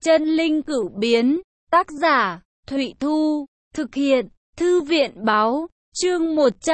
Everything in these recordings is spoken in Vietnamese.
Chân linh cửu biến, tác giả, Thụy Thu, thực hiện, Thư viện báo, chương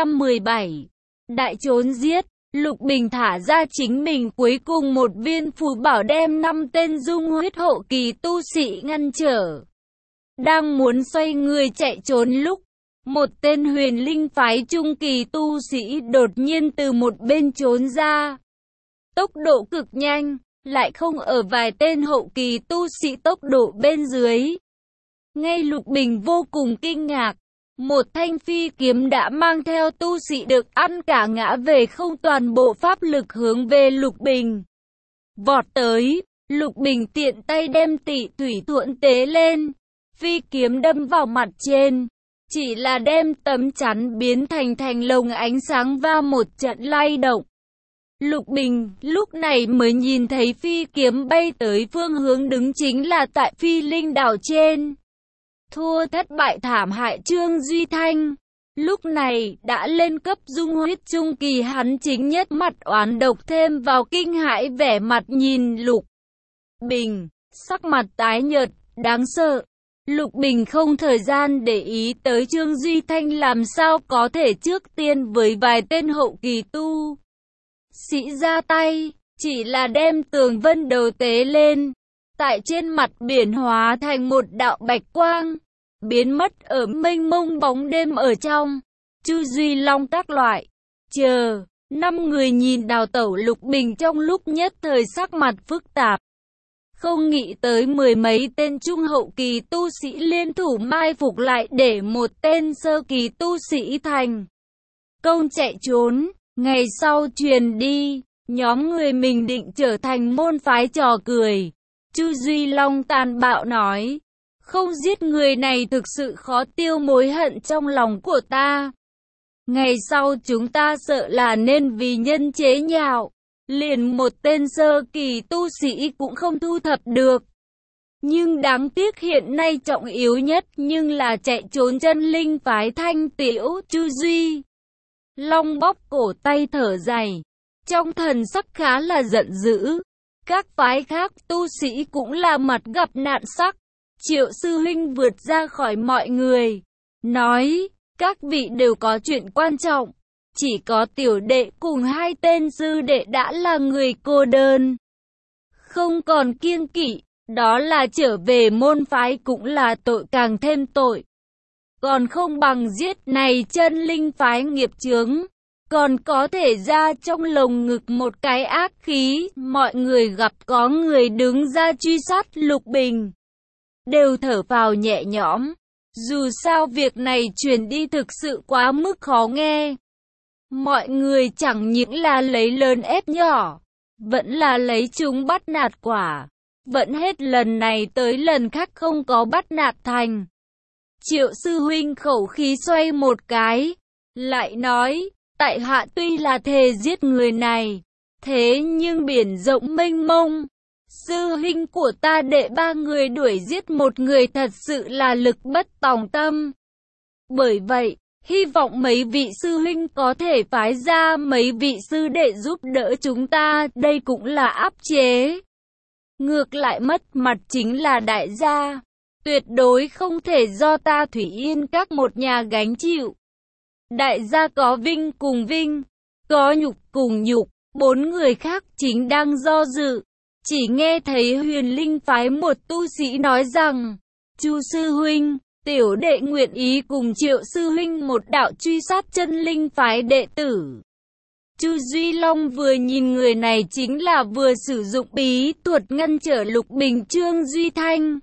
117. Đại trốn giết, Lục Bình thả ra chính mình cuối cùng một viên phù bảo đem 5 tên dung huyết hậu kỳ tu sĩ ngăn trở. Đang muốn xoay người chạy trốn lúc, một tên huyền linh phái trung kỳ tu sĩ đột nhiên từ một bên trốn ra. Tốc độ cực nhanh, lại không ở vài tên hậu kỳ tu sĩ tốc độ bên dưới. Ngay Lục Bình vô cùng kinh ngạc, một thanh phi kiếm đã mang theo tu sĩ được ăn cả ngã về không, toàn bộ pháp lực hướng về Lục Bình. Vọt tới, Lục Bình tiện tay đem Tị Thủy Thuẫn tế lên, phi kiếm đâm vào mặt trên, chỉ là đem tấm chắn biến thành lồng ánh sáng và một trận lay động. Lục Bình lúc này mới nhìn thấy phi kiếm bay tới phương hướng đứng chính là tại Phi Linh đảo trên. Thua thất bại thảm hại Trương Duy Thanh, lúc này đã lên cấp dung huyết trung kỳ, hắn chính nhất mặt oán độc thêm vào kinh hãi, vẻ mặt nhìn Lục Bình, sắc mặt tái nhợt, đáng sợ. Lục Bình không thời gian để ý tới Trương Duy Thanh làm sao có thể trước tiên với vài tên hậu kỳ tu sĩ ra tay, chỉ là đem tường vân đầu tế lên, tại trên mặt biển hóa thành một đạo bạch quang, biến mất ở mênh mông bóng đêm ở trong. Chu Duy Long các loại, chờ, 5 người nhìn đào tẩu Lục Bình trong lúc nhất thời sắc mặt phức tạp. Không nghĩ tới 10 mấy tên trung hậu kỳ tu sĩ liên thủ mai phục lại để một tên sơ kỳ tu sĩ thành công chạy trốn. Ngày sau truyền đi, nhóm người mình định trở thành môn phái trò cười. Chu Duy Long tàn bạo nói, không giết người này thực sự khó tiêu mối hận trong lòng của ta. Ngày sau chúng ta sợ là nên vì nhân chế nhạo, liền một tên sơ kỳ tu sĩ cũng không thu thập được. Nhưng đáng tiếc hiện nay trọng yếu nhất nhưng là chạy trốn chân linh phái Thanh Tiểu. Chu Duy Long bóp cổ tay thở dài, trong thần sắc khá là giận dữ. Các phái khác tu sĩ cũng là mặt gặp nạn sắc. Triệu sư huynh vượt ra khỏi mọi người, nói, các vị đều có chuyện quan trọng, chỉ có tiểu đệ cùng 2 tên sư đệ đã là người cô đơn, không còn kiêng kỵ, đó là trở về môn phái cũng là tội càng thêm tội. Còn không bằng giết này chân linh phái nghiệp chướng, còn có thể ra trong lồng ngực một cái ác khí. Mọi người gặp có người đứng ra truy sát Lục Bình, đều thở phào nhẹ nhõm. Dù sao việc này truyền đi thực sự quá mức khó nghe. Mọi người chẳng những là lấy lớn ép nhỏ, vẫn là lấy chúng bắt nạt quả. Vẫn hết lần này tới lần khác không có bắt nạt thành. Triệu sư huynh khẩu khí xoay một cái, lại nói, tại hạ tuy là thề giết người này, thế nhưng biển rộng mênh mông, sư huynh của ta đệ 3 người đuổi giết một người thật sự là lực bất tòng tâm. Bởi vậy, hy vọng mấy vị sư huynh có thể phái ra mấy vị sư đệ giúp đỡ chúng ta, đây cũng là áp chế. Ngược lại mất mặt chính là đại gia, tuyệt đối không thể do ta Thủy Yên các một nhà gánh chịu. Đại gia có vinh cùng vinh, có nhục cùng nhục, 4 người khác chính đang do dự. Chỉ nghe thấy huyền linh phái một tu sĩ nói rằng, Chu sư huynh, tiểu đệ nguyện ý cùng Triệu sư huynh một đạo truy sát chân linh phái đệ tử. Chu Duy Long vừa nhìn người này chính là vừa sử dụng bí thuật ngăn trở Lục Bình. Trương Duy Thanh,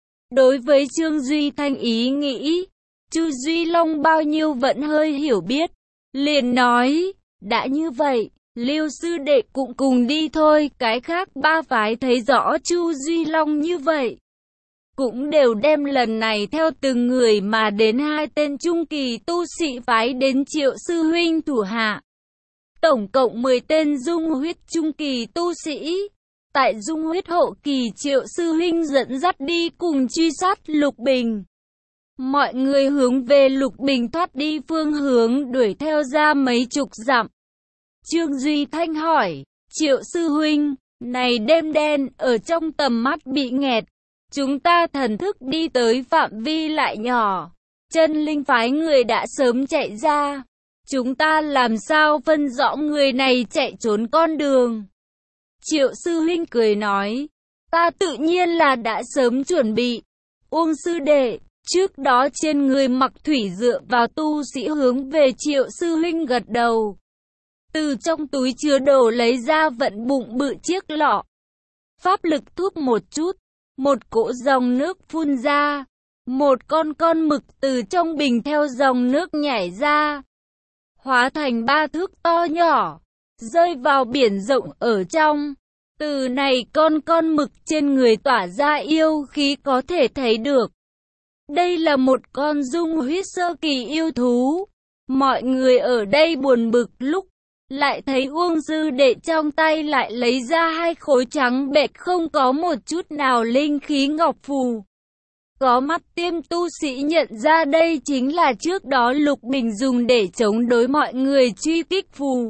đối với Trương Duy Thanh ý nghĩ, Chu Duy Long bao nhiêu vẫn hơi hiểu biết, liền nói, đã như vậy, Lưu sư đệ cũng cùng đi thôi. Cái khác 3 phái thấy rõ Chu Duy Long như vậy, cũng đều đem lần này theo từng người mà đến 2 tên trung kỳ tu sĩ phái đến Triệu sư huynh thủ hạ. Tổng cộng 10 tên dung huyết trung kỳ tu sĩ, tại dung huyết hậu kỳ Triệu sư huynh dẫn dắt đi cùng truy sát Lục Bình. Mọi người hướng về Lục Bình thoát đi phương hướng đuổi theo ra mấy chục dặm. Trương Duy Thanh hỏi, Triệu sư huynh, này đêm đen ở trong tầm mắt bị nghẹt, Chúng ta thần thức đi tới phạm vi lại nhỏ. Chân linh phái người đã sớm chạy ra. Chúng ta làm sao phân rõ người này chạy trốn con đường? Triệu sư huynh cười nói. Ta tự nhiên là đã sớm chuẩn bị. Uông sư đệ, trước đó trên người mặc thủy dựa vào tu sĩ hướng về Triệu sư huynh gật đầu. Từ trong túi chứa đồ lấy ra vận bụng bự chiếc lọ. Pháp lực thúc một chút, một cỗ dòng nước phun ra. Một con mực từ trong bình theo dòng nước nhảy ra. Hóa thành 3 thước to nhỏ, rơi vào biển rộng ở trong. Từ này con mực trên người tỏa ra yêu khí có thể thấy được. Đây là một con dung huyết sơ kỳ yêu thú. Mọi người ở đây buồn bực lúc lại thấy Uông sư đệ trong tay lại lấy ra 2 khối trắng bệch không có một chút nào linh khí ngọc phù. Có mắt tiêm tu sĩ nhận ra đây chính là trước đó Lục Bình dùng để chống đối mọi người truy kích phù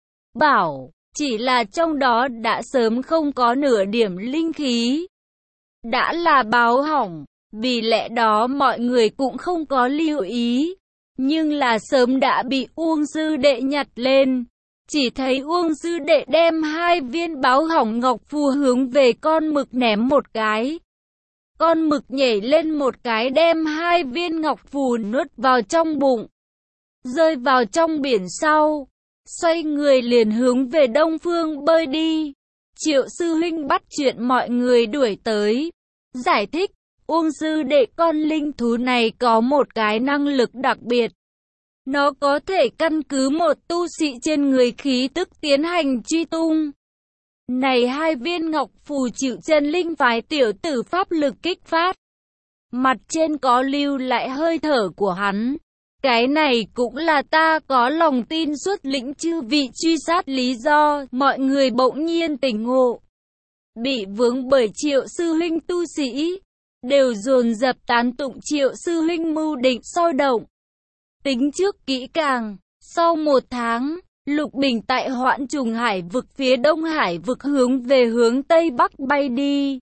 bảo, chỉ là trong đó đã sớm không có nửa điểm linh khí. Đã là báo hỏng, vì lẽ đó mọi người cũng không có lưu ý, nhưng là sớm đã bị Uông sư đệ nhặt lên. Chỉ thấy Uông sư đệ đem 2 viên báo hỏng ngọc phù hướng về con mực ném một cái. Con mực nhảy lên một cái đem 2 viên ngọc phù nuốt vào trong bụng, rơi vào trong biển sau, xoay người liền hướng về đông phương bơi đi. Triệu sư huynh bắt chuyện mọi người đuổi tới, giải thích, Uông sư đệ con linh thú này có một cái năng lực đặc biệt. Nó có thể căn cứ một tu sĩ trên người khí tức tiến hành truy tung. Này 2 viên ngọc phù chịu chân linh phái tiểu tử pháp lực kích phát. Mặt trên có lưu lại hơi thở của hắn. Cái này cũng là ta có lòng tin xuất lĩnh chư vị truy sát lý do. Mọi người bỗng nhiên tỉnh ngộ. Bị vướng bởi Triệu sư huynh tu sĩ. Đều dồn dập tán tụng Triệu sư huynh mưu định soi động. Tính trước kỹ càng, sau 1 tháng, Lục Bình tại Hoãn Trùng Hải vực phía Đông Hải vực hướng về hướng Tây Bắc bay đi.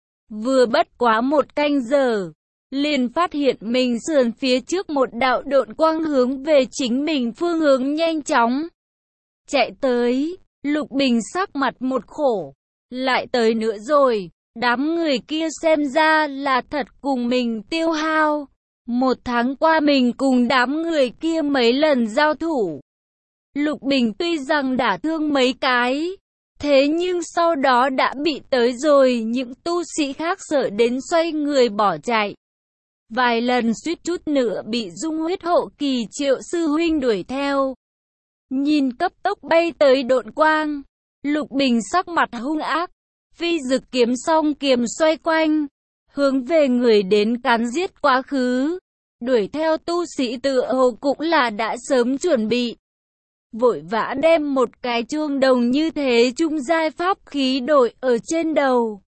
Vừa bất quá 1 canh giờ, liền phát hiện mình sườn phía trước một đạo độn quang hướng về chính mình phương hướng nhanh chóng. Chạy tới, Lục Bình sắc mặt một khổ, lại tới nữa rồi, đám người kia xem ra là thật cùng mình tiêu hao. 1 tháng qua mình cùng đám người kia mấy lần giao thủ. Lục Bình tuy rằng đả thương mấy cái, thế nhưng sau đó đã bị tới rồi những tu sĩ khác sợ đến xoay người bỏ chạy. Vài lần suýt chút nữa bị dung huyết hộ kỳ Triệu sư huynh đuổi theo. Nhìn cấp tốc bay tới độn quang, Lục Bình sắc mặt hung ác, phi dực kiếm song kiếm xoay quanh, hướng về người đến cắn giết quá khứ. Đuổi theo tu sĩ tự hồ cũng là đã sớm chuẩn bị. Vội vã đem một cái chuông đồng như thế trung giai pháp khí đội ở trên đầu.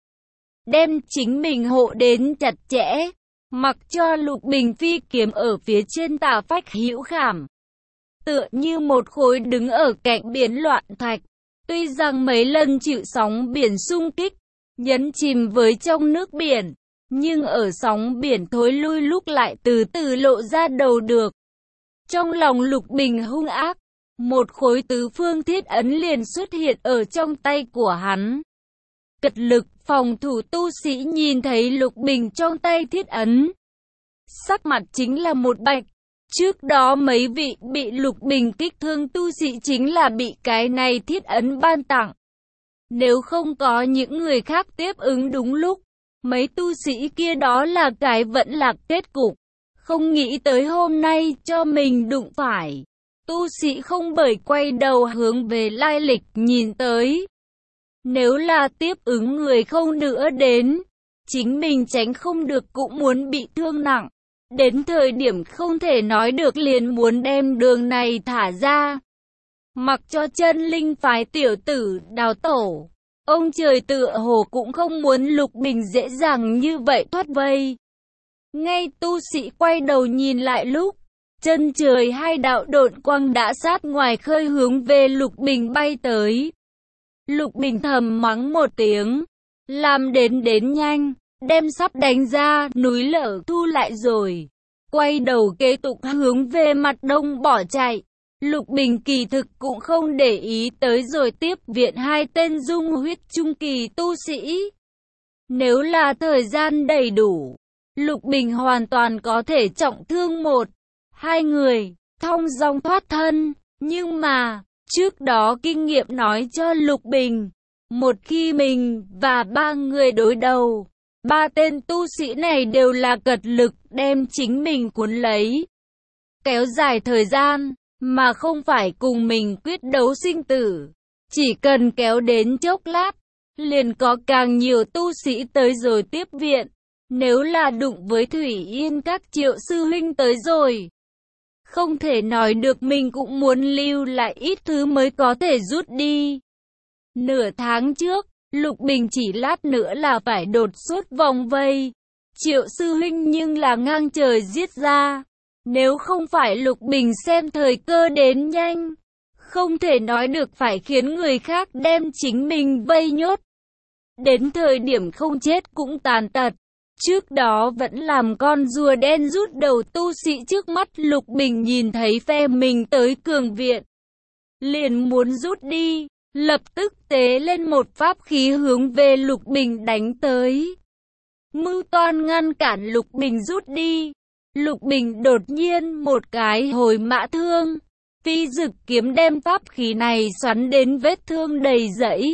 Đem chính mình hộ đến chặt chẽ. Mặc cho Lục Bình phi kiếm ở phía trên tà phách hữu khảm. Tựa như một khối đứng ở cạnh biển loạn thạch. Tuy rằng mấy lần chịu sóng biển xung kích, nhấn chìm với trong nước biển. Nhưng ở sóng biển thối lui lúc lại từ từ lộ ra đầu được. Trong lòng Lục Bình hung ác, một khối tứ phương thiết ấn liền xuất hiện ở trong tay của hắn. Cật lực phòng thủ tu sĩ nhìn thấy Lục Bình trong tay thiết ấn. Sắc mặt chính là một bạch. Trước đó mấy vị bị Lục Bình kích thương tu sĩ chính là bị cái này thiết ấn ban tặng. Nếu không có những người khác tiếp ứng đúng lúc, mấy tu sĩ kia đó là cái vẫn lạc kết cục. Không nghĩ tới hôm nay cho mình đụng phải. Tu sĩ không bởi quay đầu hướng về lai lịch nhìn tới. Nếu là tiếp ứng người không nữa đến, chính mình tránh không được cũng muốn bị thương nặng. Đến thời điểm không thể nói được liền muốn đem đường này thả ra. Mặc cho chân linh phái tiểu tử đào tổ. Ông trời tựa hồ cũng không muốn Lục Bình dễ dàng như vậy thoát vây. Ngay tu sĩ quay đầu nhìn lại lúc, chân trời 2 đạo độn quang đã sát ngoài khơi hướng về Lục Bình bay tới. Lục Bình thầm mắng một tiếng, làm đến nhanh, đem sắp đánh ra núi lở thu lại rồi, quay đầu kế tục hướng về mặt đông bỏ chạy. Lục Bình kỳ thực cũng không để ý tới rồi tiếp viện hai tên dung huyết trung kỳ tu sĩ. Nếu là thời gian đầy đủ, Lục Bình hoàn toàn có thể trọng thương một, hai người, thong dong thoát thân. Nhưng mà, trước đó kinh nghiệm nói cho Lục Bình, một khi mình và ba người đối đầu, ba tên tu sĩ này đều là cật lực đem chính mình cuốn lấy. Kéo dài thời gian, mà không phải cùng mình quyết đấu sinh tử. Chỉ cần kéo đến chốc lát, liền có càng nhiều tu sĩ tới rồi tiếp viện. Nếu là đụng với Thủy Yên các Triệu sư huynh tới rồi, không thể nói được, mình cũng muốn lưu lại ít thứ mới có thể rút đi. Nửa tháng trước, Lục Bình chỉ lát nữa là phải đột xuất vòng vây. Triệu sư huynh nhưng là ngang trời giết ra. Nếu không phải Lục Bình xem thời cơ đến nhanh, không thể nói được phải khiến người khác đem chính mình vây nhốt. Đến thời điểm không chết cũng tàn tật. Trước đó vẫn làm con rùa đen rút đầu tu sĩ trước mắt, Lục Bình nhìn thấy phe mình tới cường viện, liền muốn rút đi, lập tức tế lên một pháp khí hướng về Lục Bình đánh tới. Mưu toan ngăn cản Lục Bình rút đi. Lục Bình đột nhiên một cái hồi mã thương, phi dực kiếm đem pháp khí này xoắn đến vết thương đầy rẫy.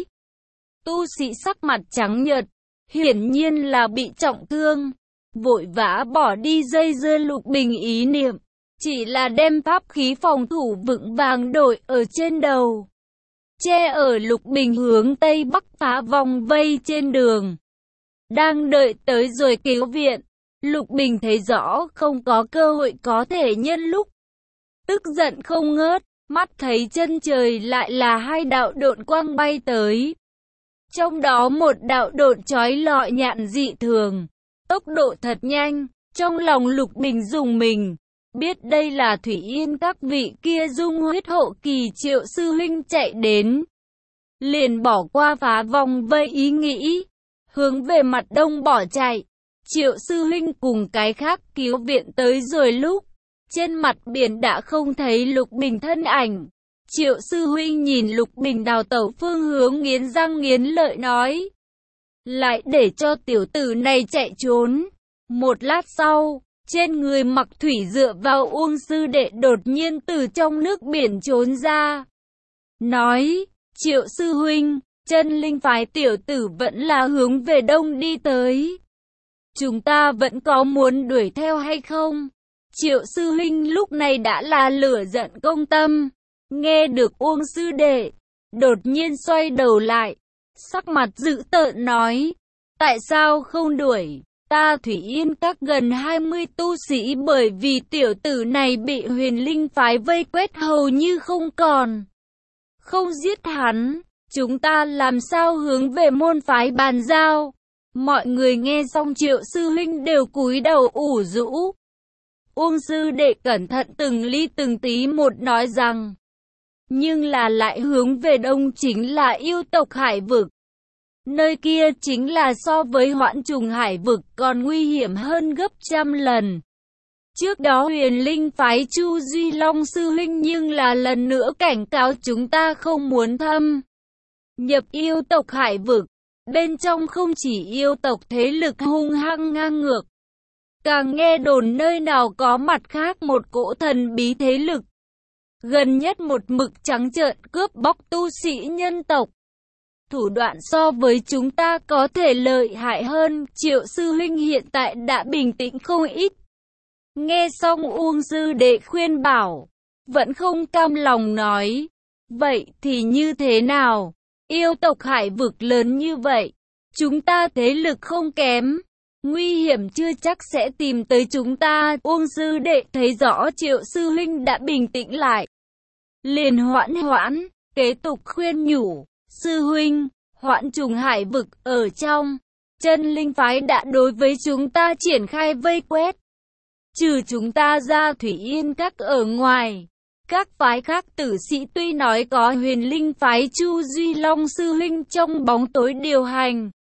Tu sĩ sắc mặt trắng nhợt, hiển nhiên là bị trọng thương, vội vã bỏ đi dây dưa Lục Bình ý niệm, chỉ là đem pháp khí phòng thủ vững vàng đội ở trên đầu, che ở Lục Bình hướng tây bắc phá vòng vây trên đường. Đang đợi tới rồi cứu viện, Lục Bình thấy rõ không có cơ hội có thể nhân lúc, tức giận không ngớt, mắt thấy chân trời lại là hai đạo độn quang bay tới. Trong đó một đạo độn chói lọi nhạn dị thường, tốc độ thật nhanh, trong lòng Lục Bình rùng mình, biết đây là Thủy Yên các vị kia dung huyết hộ kỳ Triệu sư huynh chạy đến. Liền bỏ qua phá vòng vây ý nghĩ, hướng về mặt đông bỏ chạy. Triệu sư huynh cùng cái khác cứu viện tới rồi lúc, trên mặt biển đã không thấy Lục Bình thân ảnh. Triệu sư huynh nhìn Lục Bình đào tẩu phương hướng nghiến răng nghiến lợi nói, lại để cho tiểu tử này chạy trốn. Một lát sau, trên người mặc thủy dựa vào Uông sư đệ đột nhiên từ trong nước biển trốn ra, nói, Triệu sư huynh, chân linh phái tiểu tử vẫn là hướng về đông đi tới. Chúng ta vẫn có muốn đuổi theo hay không? Triệu sư huynh lúc này đã là lửa giận công tâm. Nghe được Uông sư đệ, đột nhiên xoay đầu lại, sắc mặt dữ tợn nói, tại sao không đuổi? Ta Thủy Yên các gần 20 tu sĩ bởi vì tiểu tử này bị Huyền Linh phái vây quét hầu như không còn. Không giết hắn, chúng ta làm sao hướng về môn phái bàn giao? Mọi người nghe xong Triệu sư huynh đều cúi đầu ủ rũ. Uông sư đệ cẩn thận từng ly từng tí một nói rằng, nhưng là lại hướng về đông chính là yêu tộc hải vực. Nơi kia chính là so với Hoãn Trùng hải vực còn nguy hiểm hơn gấp trăm lần. Trước đó Huyền Linh phái Chu Duy Long sư huynh nhưng là lần nữa cảnh cáo chúng ta không muốn thâm nhập yêu tộc hải vực. Bên trong không chỉ yêu tộc thế lực hung hăng ngang ngược, càng nghe đồn nơi nào có mặt khác một cỗ thần bí thế lực. Gần nhất một mực trắng trợn cướp bóc tu sĩ nhân tộc. Thủ đoạn so với chúng ta có thể lợi hại hơn. Triệu sư huynh hiện tại đã bình tĩnh không ít. Nghe xong Uông sư đệ khuyên bảo, vẫn không cam lòng nói, vậy thì như thế nào? Yêu tộc hải vực lớn như vậy, chúng ta thế lực không kém, nguy hiểm chưa chắc sẽ tìm tới chúng ta. Uông sư đệ thấy rõ Triệu sư huynh đã bình tĩnh lại, liền hoãn, kế tục khuyên nhủ, sư huynh, Hoãn Trùng hải vực ở trong, chân linh phái đã đối với chúng ta triển khai vây quét. Trừ chúng ta ra Thủy Yên các ở ngoài, các phái khác tử sĩ tuy nói có Huyền Linh phái Chu Duy Long sư huynh trong bóng tối điều hành,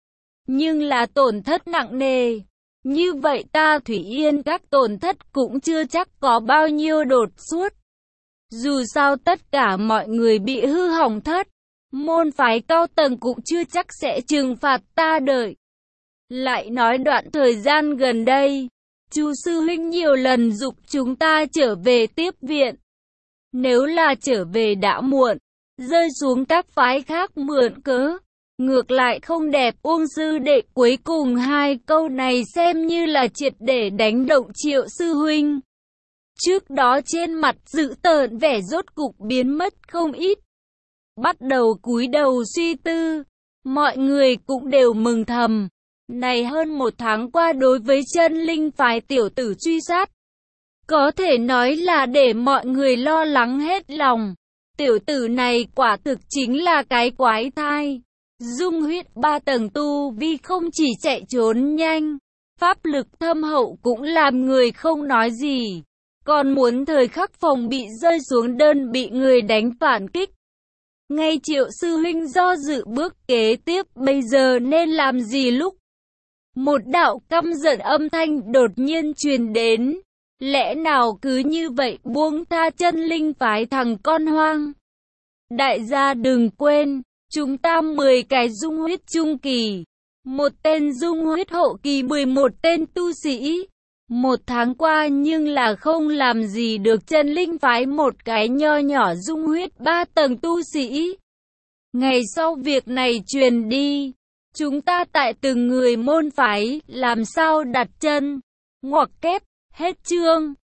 nhưng là tổn thất nặng nề. Như vậy ta Thủy Yên các tổn thất cũng chưa chắc có bao nhiêu đột xuất. Dù sao tất cả mọi người bị hư hỏng thất, môn phái cao tầng cũng chưa chắc sẽ trừng phạt ta đợi. Lại nói đoạn thời gian gần đây, Chu sư huynh nhiều lần giục chúng ta trở về tiếp viện. Nếu là trở về đã muộn, rơi xuống các phái khác mượn cớ, ngược lại không đẹp. Uông sư đệ cuối cùng hai câu này xem như là triệt để đánh động Triệu sư huynh. Trước đó trên mặt dữ tợn vẻ rốt cục biến mất không ít. Bắt đầu cúi đầu suy tư, mọi người cũng đều mừng thầm. Này hơn một tháng qua đối với chân linh phái tiểu tử truy sát, có thể nói là để mọi người lo lắng hết lòng. Tiểu tử này quả thực chính là cái quái thai. Dung huyết 3 tầng tu vi không chỉ chạy trốn nhanh, pháp lực thâm hậu cũng làm người không nói gì. Còn muốn thời khắc phòng bị rơi xuống đơn bị người đánh phản kích. Ngay Triệu sư huynh do dự bước kế tiếp bây giờ nên làm gì lúc một đạo căm giận âm thanh đột nhiên truyền đến. Lẽ nào cứ như vậy buông tha chân linh phái thằng con hoang? Đại gia đừng quên, chúng ta 10 cái dung huyết trung kỳ, một tên dung huyết hậu kỳ, 11 tên tu sĩ. Một tháng qua nhưng là không làm gì được chân linh phái một cái nho nhỏ dung huyết 3 tầng tu sĩ. Ngày sau việc này truyền đi, chúng ta tại từng người môn phái làm sao đặt chân. Ngoặc kép, hết chương.